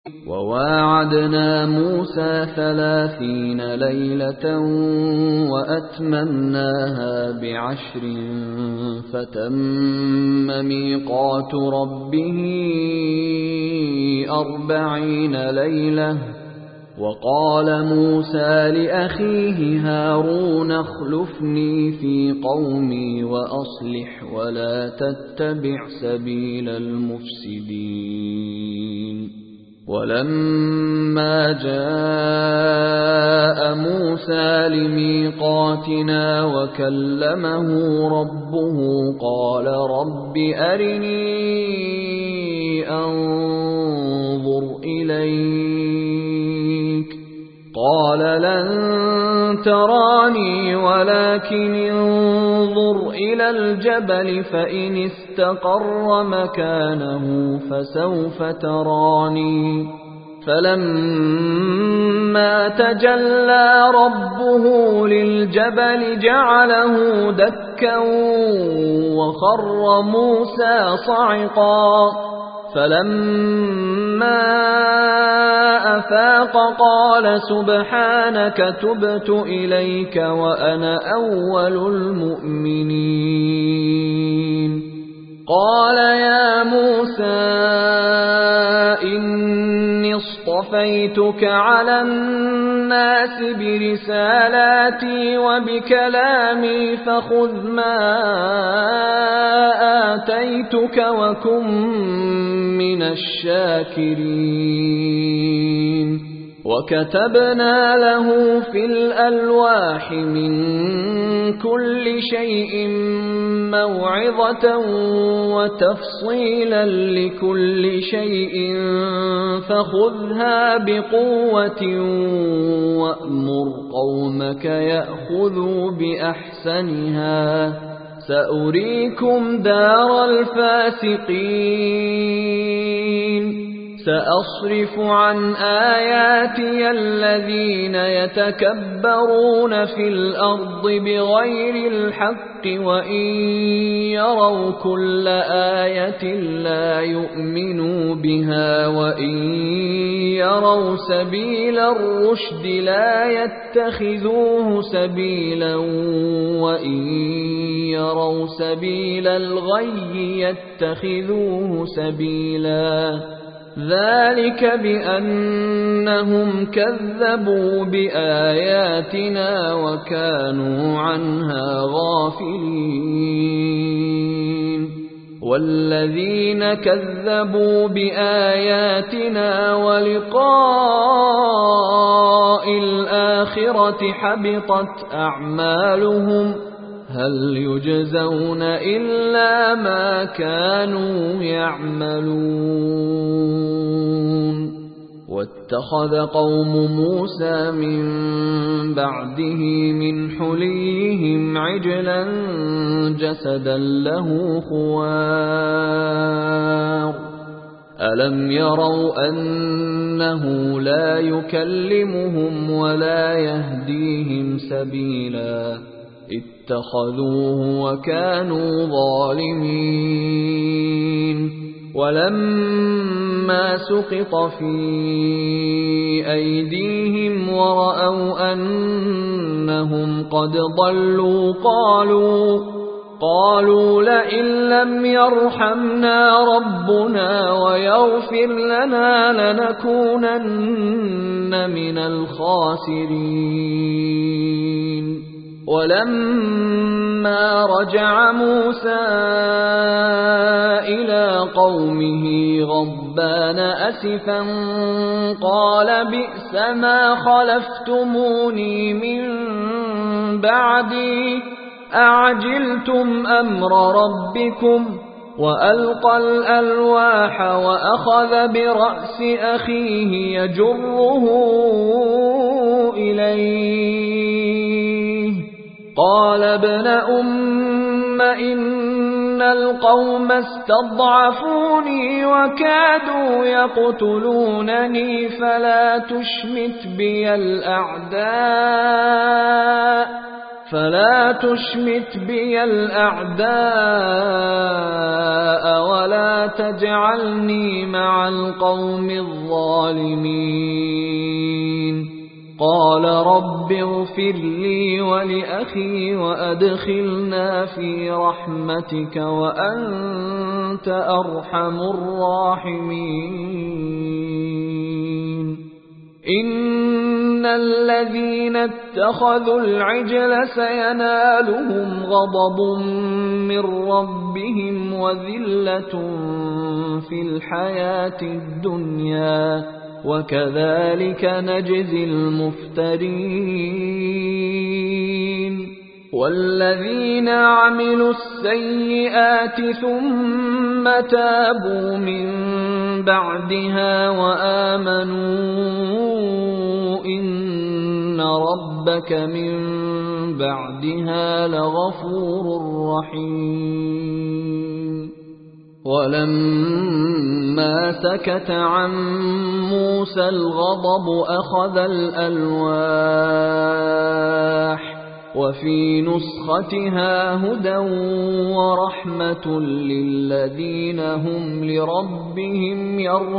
وواعدنا موسى 30 ليلة وأتممناها ب10 فتم ميقات ربه 40 ليلة. وقال موسى لأخيه هارون اخلفني في قومي وأصلح ولا تتبع سبيل المفسدين. ولما جاء موسى لميقاتنا وكلمه ربه قال رب أرني أنظر إليك قال لن تراني ولكن انظر إلى الجبل فإن استقر مكانه فسوف تراني. فلما تجلى ربه للجبل جعله دكا وخر موسى صعقا. فلما أفاق قال سبحانك تبت إليك وأنا أول المؤمنين. قال يا موسى إني اصطفيتك على الناس برسالاتي وبكلامي فخذ ما آتيتك وكن من الشاكرين. وكتبنا له في الألواح من كل شيء موعظة وتفصيلا لكل شيء فخذها بقوة وأمر قومك يأخذوا بأحسنها سأريكم دار الفاسقين. سأصرف عن آياتي الذين يتكبرون في الأرض بغير الحق وإن يروا كل آية لا يؤمنوا بها وإن يروا سبيل الرشد لا يتخذوه سبيلا وإن يروا سبيل الغي يتخذوه سبيلا. ذلك بأنهم كذبوا بآياتنا وكانوا عنها غافلين. والذين كذبوا بآياتنا ولقاء الآخرة حبطت أعمالهم هل يجزون إلا ما كانوا يعملون. واتخذ قوم موسى من بعده من حليهم عجلا جسدا له خوار ألم يروا أنه لا يكلمهم ولا يهديهم سبيلا اتخذوه وكانوا ظالمين. ولما سقط في أيديهم ورأوا أنهم قد ضلوا قالوا لئن لم يرحمنا ربنا ويغفر لنا لنكونن من الخاسرين. ولما رجع موسى إلى قومه غضبان أسفا قال بئس ما خلفتموني من بعدي أعجلتم أمر ربكم. وألقى الألواح وأخذ برأس أخيه يجره إليه قال ابن أم إن القوم استضعفوني وكادوا يقتلونني فلا تشمت بي الأعداء فلا تشمت بي الأعداء ولا تجعلني مع القوم الظالمين قال رب اغفر لي ولأخي وأدخلنا في رحمتك وأنت أرحم الراحمين إن الذين اتخذوا العجل سينالهم غضب من ربهم وذلة في الحياة الدنيا وكذلك نجزي المفترين والذين عملوا السيئات ثم تابوا من بعدها وآمنوا إن ربك من بعدها لغفور رحيم ولما سكت عن موسى الغضب أخذ الألواح وفي نسختها هدى ورحمة للذين هم لربهم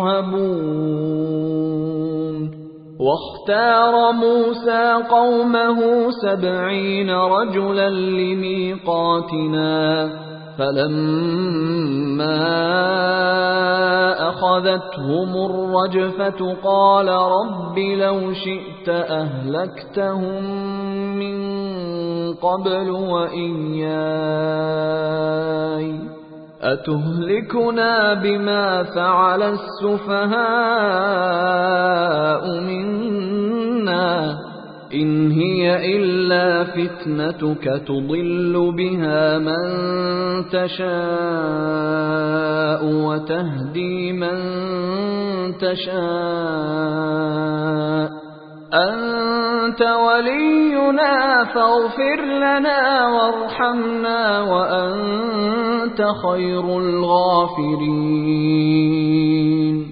يرهبون واختار موسى قومه 70 رجلا لميقاتنا فلما أخذتهم الرجفة قال رب لو شئت أهلكتهم من قبل وإياي أتهلكنا بما فعل السفهاء منا إن هي إلا فتنتك تضل بها من تشاء وتهدي من تشاء أنت ولينا فاغفر لنا وارحمنا وأنت خير الغافرين